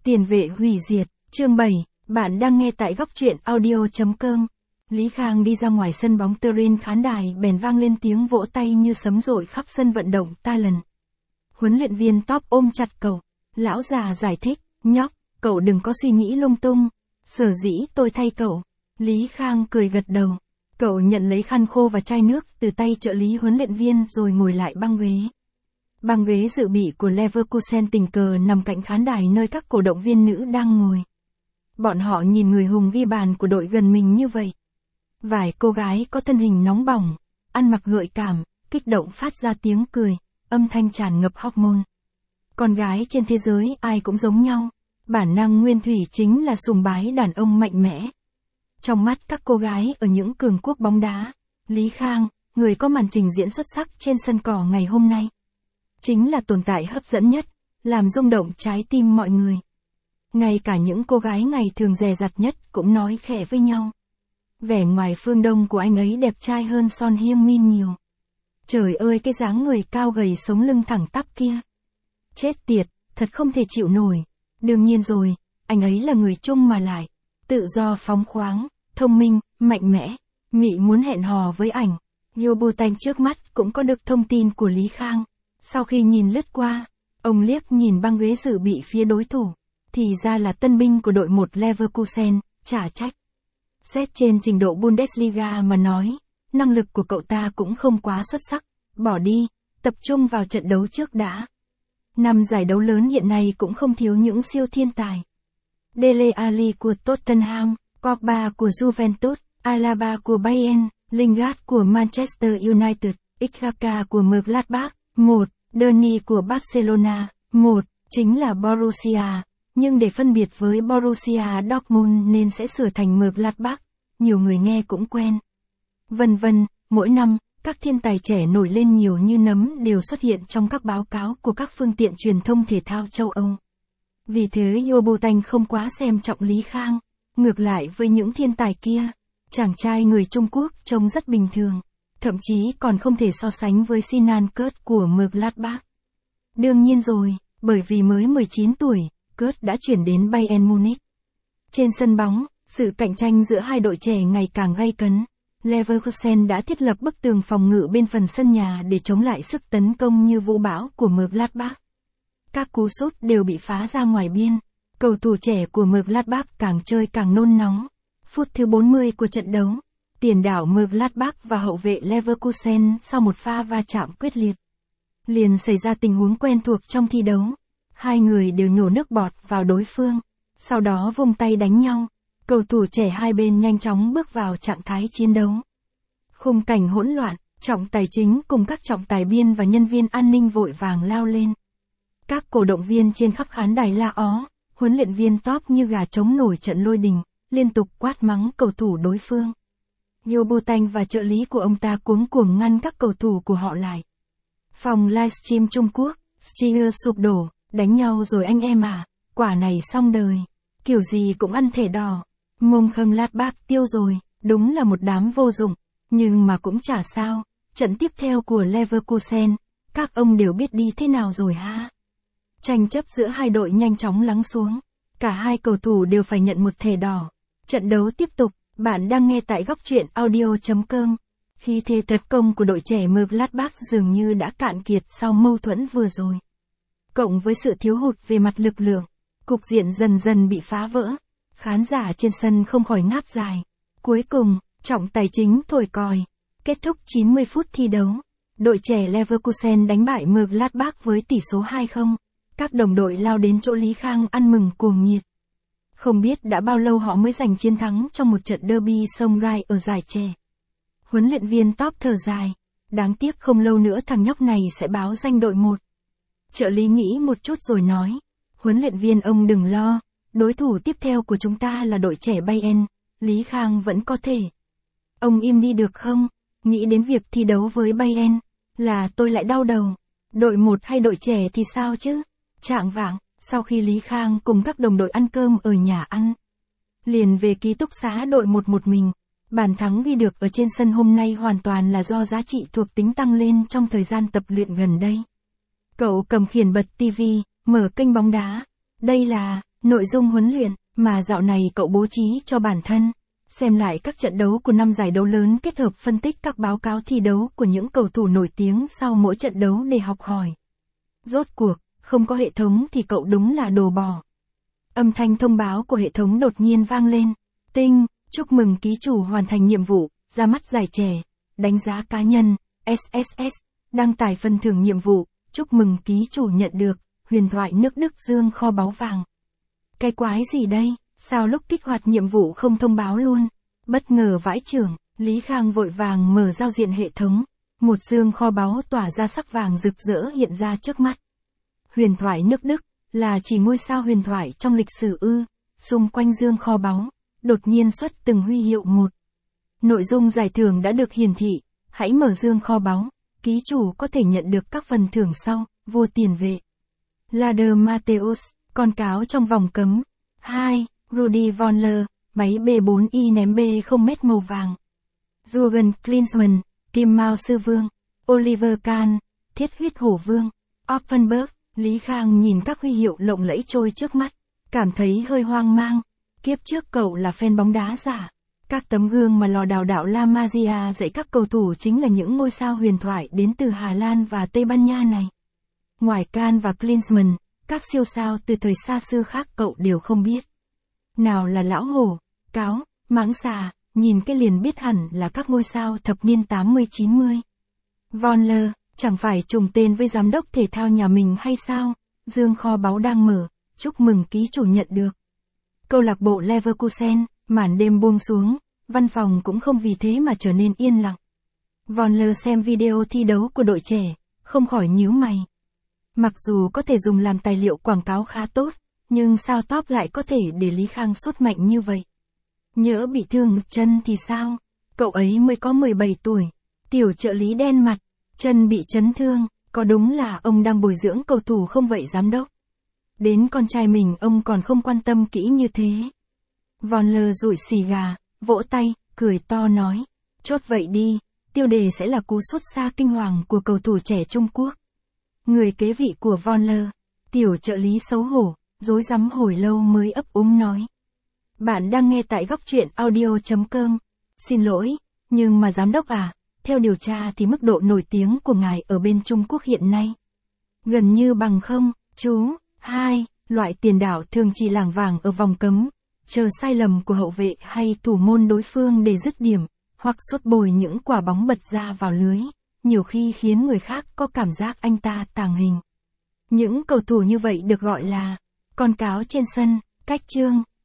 Tiền vệ hủy diệt, chương 7, bạn đang nghe tại góc truyện audio.com. Lý Khang đi ra ngoài sân bóng Turin, khán đài bèn vang lên tiếng vỗ tay như sấm dội khắp sân vận động Talent. Huấn luyện viên Top ôm chặt cậu, lão già giải thích, nhóc, cậu đừng có suy nghĩ lung tung, sở dĩ tôi thay cậu. Lý Khang cười gật đầu, cậu nhận lấy khăn khô và chai nước từ tay trợ lý huấn luyện viên rồi ngồi lại băng ghế. Băng ghế dự bị của Leverkusen tình cờ nằm cạnh khán đài nơi các cổ động viên nữ đang ngồi. Bọn họ nhìn người hùng ghi bàn của đội gần mình như vậy. Vài cô gái có thân hình nóng bỏng, ăn mặc gợi cảm, kích động phát ra tiếng cười, âm thanh tràn ngập hormone. Con gái trên thế giới ai cũng giống nhau, bản năng nguyên thủy chính là sùng bái đàn ông mạnh mẽ. Trong mắt các cô gái ở những cường quốc bóng đá, Lý Khang, người có màn trình diễn xuất sắc trên sân cỏ ngày hôm nay, chính là tồn tại hấp dẫn nhất, làm rung động trái tim mọi người. Ngay cả những cô gái ngày thường dè dặt nhất cũng nói khẽ với nhau. Vẻ ngoài phương Đông của anh ấy đẹp trai hơn Son Heung-min nhiều. Trời ơi, cái dáng người cao gầy sống lưng thẳng tắp kia. Chết tiệt, thật không thể chịu nổi. Đương nhiên rồi, anh ấy là người Trung mà lại. Tự do phóng khoáng, thông minh, mạnh mẽ. Mị muốn hẹn hò với ảnh. Yobutanh trước mắt cũng có được thông tin của Lý Khang. Sau khi nhìn lướt qua, ông liếc nhìn băng ghế dự bị phía đối thủ. Thì ra là tân binh của đội 1 Leverkusen, chả trách. Xét trên trình độ Bundesliga mà nói, năng lực của cậu ta cũng không quá xuất sắc. Bỏ đi, tập trung vào trận đấu trước đã. Năm giải đấu lớn hiện nay cũng không thiếu những siêu thiên tài. Dele Alli của Tottenham, Pogba của Juventus, Alaba của Bayern, Lingard của Manchester United, Xhaka của Mönchengladbach, 1, Deni của Barcelona, 1, chính là Borussia, nhưng để phân biệt với Borussia Dortmund nên sẽ sửa thành Mönchengladbach, nhiều người nghe cũng quen. Vân vân, mỗi năm, các thiên tài trẻ nổi lên nhiều như nấm đều xuất hiện trong các báo cáo của các phương tiện truyền thông thể thao châu Âu. Vì thế Yobutanh không quá xem trọng Lý Khang, ngược lại với những thiên tài kia, chàng trai người Trung Quốc trông rất bình thường. Thậm chí còn không thể so sánh với Sinan Kurt của Mönchengladbach. Đương nhiên rồi, bởi vì mới 19 tuổi, Kurt đã chuyển đến Bayern Munich. Trên sân bóng, sự cạnh tranh giữa hai đội trẻ ngày càng gay cấn. Leverkusen đã thiết lập bức tường phòng ngự bên phần sân nhà để chống lại sức tấn công như vũ bão của Mönchengladbach. Các cú sút đều bị phá ra ngoài biên. Cầu thủ trẻ của Mönchengladbach càng chơi càng nôn nóng. Phút thứ 40 của trận đấu, tiền đạo Mönchengladbach và hậu vệ Leverkusen sau một pha va chạm quyết liệt, liền xảy ra tình huống quen thuộc trong thi đấu. Hai người đều nhổ nước bọt vào đối phương, sau đó vung tay đánh nhau. Cầu thủ trẻ hai bên nhanh chóng bước vào trạng thái chiến đấu. Khung cảnh hỗn loạn, trọng tài chính cùng các trọng tài biên và nhân viên an ninh vội vàng lao lên. Các cổ động viên trên khắp khán đài la ó, huấn luyện viên Top như gà trống nổi trận lôi đình, liên tục quát mắng cầu thủ đối phương. Yobutanh và trợ lý của ông ta cuống cuồng ngăn các cầu thủ của họ lại. Phòng livestream Trung Quốc, Stier sụp đổ, đánh nhau rồi anh em à, quả này xong đời, kiểu gì cũng ăn thẻ đỏ. Mönchengladbach tiêu rồi, đúng là một đám vô dụng, nhưng mà cũng chả sao, trận tiếp theo của Leverkusen, các ông đều biết đi thế nào rồi ha. Tranh chấp giữa hai đội nhanh chóng lắng xuống, cả hai cầu thủ đều phải nhận một thẻ đỏ. Trận đấu tiếp tục, bạn đang nghe tại góc truyện audio.com. Khí thế tấn công của đội trẻ Mönchengladbach dường như đã cạn kiệt sau mâu thuẫn vừa rồi. Cộng với sự thiếu hụt về mặt lực lượng, cục diện dần dần bị phá vỡ. Khán giả trên sân không khỏi ngáp dài. Cuối cùng, trọng tài chính thổi còi. Kết thúc 90 phút thi đấu. Đội trẻ Leverkusen đánh bại Mönchengladbach với tỷ số 2-0. Các đồng đội lao đến chỗ Lý Khang ăn mừng cuồng nhiệt. Không biết đã bao lâu họ mới giành chiến thắng trong một trận derby sông Rai ở giải trẻ. Huấn luyện viên Top thở dài. Đáng tiếc không lâu nữa thằng nhóc này sẽ báo danh đội 1. Trợ lý nghĩ một chút rồi nói. Huấn luyện viên ông đừng lo. Đối thủ tiếp theo của chúng ta là đội trẻ Bayern, Lý Khang vẫn có thể. Ông im đi được không? Nghĩ đến việc thi đấu với Bayern, là tôi lại đau đầu. Đội 1 hay đội trẻ thì sao chứ? Chạng vạng, sau khi Lý Khang cùng các đồng đội ăn cơm ở nhà ăn, liền về ký túc xá đội 1 một mình. Bàn thắng ghi được ở trên sân hôm nay hoàn toàn là do giá trị thuộc tính tăng lên trong thời gian tập luyện gần đây. Cậu cầm khiển bật TV, mở kênh bóng đá. Đây là Nội dung huấn luyện mà dạo này cậu bố trí cho bản thân. Xem lại các trận đấu của 5 giải đấu lớn, kết hợp phân tích các báo cáo thi đấu của những cầu thủ nổi tiếng sau mỗi trận đấu để học hỏi. Rốt cuộc, không có hệ thống thì cậu đúng là đồ bò. Âm thanh thông báo của hệ thống đột nhiên vang lên. Tinh, chúc mừng ký chủ hoàn thành nhiệm vụ, ra mắt giải trẻ, đánh giá cá nhân, SSS, đăng tải phần thưởng nhiệm vụ, chúc mừng ký chủ nhận được, huyền thoại nước Đức dương kho báu vàng. Cái quái gì đây, sao lúc kích hoạt nhiệm vụ không thông báo luôn? Bất ngờ vãi chưởng, Lý Khang vội vàng mở giao diện hệ thống. Một dương kho báu tỏa ra sắc vàng rực rỡ hiện ra trước mắt. Huyền thoại nước Đức, là chỉ ngôi sao huyền thoại trong lịch sử ư? Xung quanh dương kho báu, đột nhiên xuất từng huy hiệu một. Nội dung giải thưởng đã được hiển thị, hãy mở dương kho báu, ký chủ có thể nhận được các phần thưởng sau, vua tiền vệ. Lader Matthäus, con cáo trong vòng cấm. 2. Rudi Voller, máy B4i ném B0m màu vàng. Jürgen Klinsmann, Kim Mao Sư Vương. Oliver Kahn, Thiết huyết hổ vương. Offenberg. Lý Khang nhìn các huy hiệu lộng lẫy trôi trước mắt, cảm thấy hơi hoang mang. Kiếp trước cậu là fan bóng đá giả. Các tấm gương mà lò đào đạo La Masia dạy các cầu thủ chính là những ngôi sao huyền thoại đến từ Hà Lan và Tây Ban Nha này. Ngoài Kahn và Klinsmann, các siêu sao từ thời xa xưa khác cậu đều không biết. Nào là lão hổ, cáo, mãng xà, nhìn cái liền biết hẳn là các ngôi sao thập niên 80-90. Voller, chẳng phải trùng tên với giám đốc thể thao nhà mình hay sao? Dương kho báu đang mở, chúc mừng ký chủ nhận được. Câu lạc bộ Leverkusen, màn đêm buông xuống, văn phòng cũng không vì thế mà trở nên yên lặng. Voller xem video thi đấu của đội trẻ, không khỏi nhíu mày. Mặc dù có thể dùng làm tài liệu quảng cáo khá tốt, nhưng sao top lại có thể để Lý Khang sút mạnh như vậy? Nhỡ bị thương chân thì sao? Cậu ấy mới có 17 tuổi. Tiểu trợ lý đen mặt, chân bị chấn thương, có đúng là ông đang bồi dưỡng cầu thủ không vậy giám đốc? Đến con trai mình ông còn không quan tâm kỹ như thế. Voller rụi xì gà, vỗ tay, cười to nói. Chốt vậy đi, tiêu đề sẽ là cú sút xa kinh hoàng của cầu thủ trẻ Trung Quốc. Người kế vị của Voller, tiểu trợ lý xấu hổ, rối rắm hồi lâu mới ấp úng nói. Bạn đang nghe tại góc truyện audio.com. Xin lỗi, nhưng mà giám đốc à, theo điều tra thì mức độ nổi tiếng của ngài ở bên Trung Quốc hiện nay gần như bằng không, chú. 2. Loại tiền đạo thường chỉ lảng vảng ở vòng cấm, chờ sai lầm của hậu vệ hay thủ môn đối phương để dứt điểm, hoặc sút bồi những quả bóng bật ra vào lưới, nhiều khi khiến người khác có cảm giác anh ta tàng hình. Những cầu thủ như vậy được gọi là con cáo trên sân, cách chương.